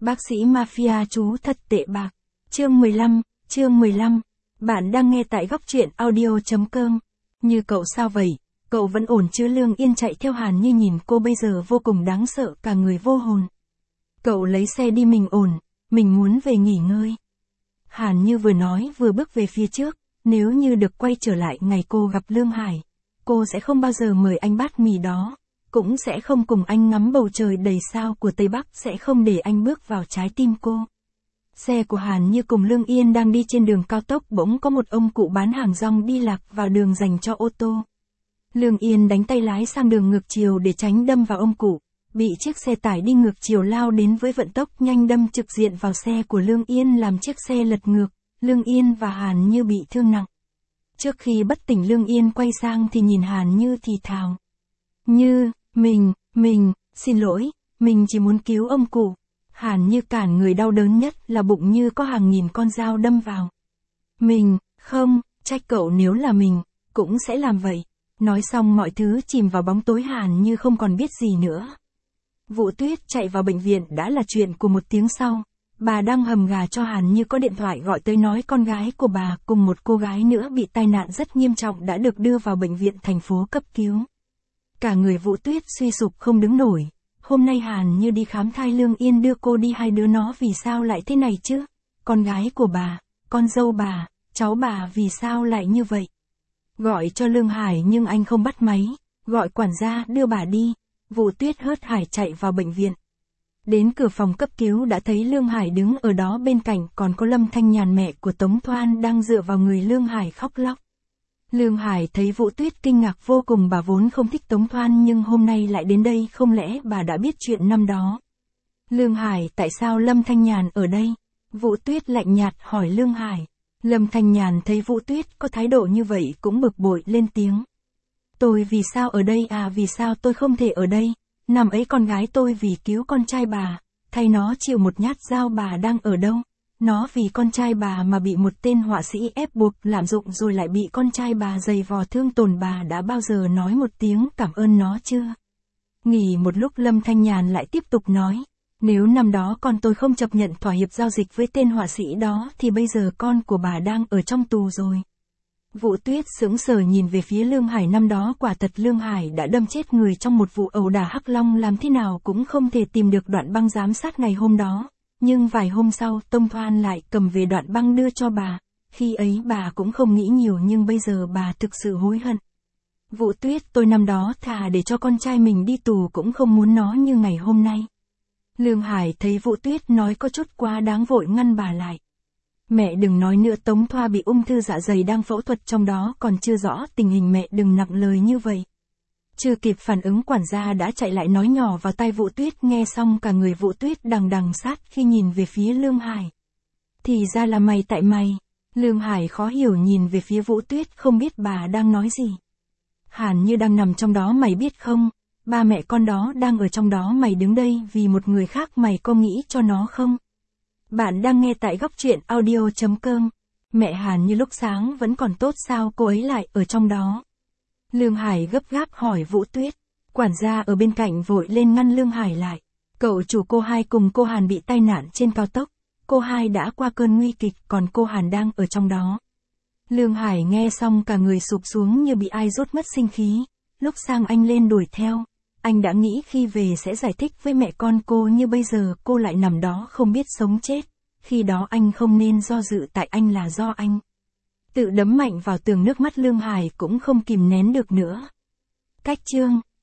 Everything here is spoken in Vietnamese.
Bác sĩ Mafia chú thật tệ bạc. Chương 15. Bạn đang nghe tại góc truyện audio.com. Như cậu sao vậy? Cậu vẫn ổn chứ? Lương Yên chạy theo Hàn Như nhìn cô bây giờ vô cùng đáng sợ, cả người vô hồn. Cậu lấy xe đi, mình ổn, mình muốn về nghỉ ngơi. Hàn Như vừa nói vừa bước về phía trước, nếu như được quay trở lại ngày cô gặp Lương Hải, cô sẽ không bao giờ mời anh bát mì đó, cũng sẽ không cùng anh ngắm bầu trời đầy sao của Tây Bắc, sẽ không để anh bước vào trái tim cô. Xe của Hàn Như cùng Lương Yên đang đi trên đường cao tốc, bỗng có một ông cụ bán hàng rong đi lạc vào đường dành cho ô tô. Lương Yên đánh tay lái sang đường ngược chiều để tránh đâm vào ông cụ, bị chiếc xe tải đi ngược chiều lao đến với vận tốc nhanh đâm trực diện vào xe của Lương Yên làm chiếc xe lật ngược, Lương Yên và Hàn Như bị thương nặng. Trước khi bất tỉnh, Lương Yên quay sang thì nhìn Hàn Như thì thào. Như, mình, xin lỗi, mình chỉ muốn cứu ông cụ. Hàn Như cản người, đau đớn nhất là bụng như có hàng nghìn con dao đâm vào. Mình, không, trách cậu, nếu là mình, cũng sẽ làm vậy. Nói xong mọi thứ chìm vào bóng tối, Hàn Như không còn biết gì nữa. Vũ Tuyết chạy vào bệnh viện đã là chuyện của một tiếng sau. Bà đang hầm gà cho Hàn Như có điện thoại gọi tới nói con gái của bà cùng một cô gái nữa bị tai nạn rất nghiêm trọng đã được đưa vào bệnh viện thành phố cấp cứu. Cả người Vũ Tuyết suy sụp không đứng nổi. Hôm nay Hàn Như đi khám thai, Lương Yên đưa cô đi, hai đứa nó vì sao lại thế này chứ? Con gái của bà, con dâu bà, cháu bà vì sao lại như vậy? Gọi cho Lương Hải nhưng anh không bắt máy, gọi quản gia đưa bà đi. Vũ Tuyết hớt hải chạy vào bệnh viện. Đến cửa phòng cấp cứu đã thấy Lương Hải đứng ở đó, bên cạnh còn có Lâm Thanh Nhàn, mẹ của Tống Thoan, đang dựa vào người Lương Hải khóc lóc. Lương Hải thấy Vũ Tuyết kinh ngạc vô cùng, bà vốn không thích Tống Thoan nhưng hôm nay lại đến đây, không lẽ bà đã biết chuyện năm đó? Lương Hải, tại sao Lâm Thanh Nhàn ở đây? Vũ Tuyết lạnh nhạt hỏi Lương Hải. Lâm Thanh Nhàn thấy Vũ Tuyết có thái độ như vậy cũng bực bội lên tiếng. Tôi vì sao ở đây à? Vì sao tôi không thể ở đây? Năm ấy con gái tôi vì cứu con trai bà, thay nó chịu một nhát dao, bà đang ở đâu? Nó vì con trai bà mà bị một tên họa sĩ ép buộc lạm dụng rồi lại bị con trai bà giày vò thương tổn, bà đã bao giờ nói một tiếng cảm ơn nó chưa? Nghỉ một lúc, Lâm Thanh Nhàn lại tiếp tục nói. Nếu năm đó con tôi không chấp nhận thỏa hiệp giao dịch với tên họa sĩ đó thì bây giờ con của bà đang ở trong tù rồi. Vũ Tuyết sững sờ nhìn về phía Lương Hải. Năm đó quả thật Lương Hải đã đâm chết người trong một vụ ẩu đả Hắc Long, làm thế nào cũng không thể tìm được đoạn băng giám sát ngày hôm đó. Nhưng vài hôm sau, Tông Thoan lại cầm về đoạn băng đưa cho bà. Khi ấy bà cũng không nghĩ nhiều nhưng bây giờ bà thực sự hối hận. Vũ Tuyết, tôi năm đó thà để cho con trai mình đi tù cũng không muốn nó như ngày hôm nay. Lương Hải thấy Vũ Tuyết nói có chút quá đáng vội ngăn bà lại. Mẹ đừng nói nữa, Tống Thoa bị ung thư dạ dày đang phẫu thuật, trong đó còn chưa rõ tình hình, mẹ đừng nặng lời như vậy. Chưa kịp phản ứng, quản gia đã chạy lại nói nhỏ vào tai Vũ Tuyết, nghe xong cả người Vũ Tuyết đằng đằng sát khi nhìn về phía Lương Hải. Thì ra là mày, tại mày. Lương Hải khó hiểu nhìn về phía Vũ Tuyết, không biết bà đang nói gì. Hàn Như đang nằm trong đó, mày biết không? Ba mẹ con đó đang ở trong đó, mày đứng đây vì một người khác, mày có nghĩ cho nó không? Bạn đang nghe tại góc truyện audio.com. Mẹ Hàn Như lúc sáng vẫn còn tốt, sao cô ấy lại ở trong đó? Lương Hải gấp gáp hỏi Vũ Tuyết. Quản gia ở bên cạnh vội lên ngăn Lương Hải lại. Cậu chủ, cô Hai cùng cô Hàn bị tai nạn trên cao tốc. Cô Hai đã qua cơn nguy kịch, còn cô Hàn đang ở trong đó. Lương Hải nghe xong cả người sụp xuống như bị ai rút mất sinh khí. Lúc sang anh lên đuổi theo. Anh đã nghĩ khi về sẽ giải thích với mẹ con cô, như bây giờ cô lại nằm đó không biết sống chết. Khi đó anh không nên do dự, tại anh là do anh. Tự đấm mạnh vào tường, nước mắt Lương Hải cũng không kìm nén được nữa. Cách chương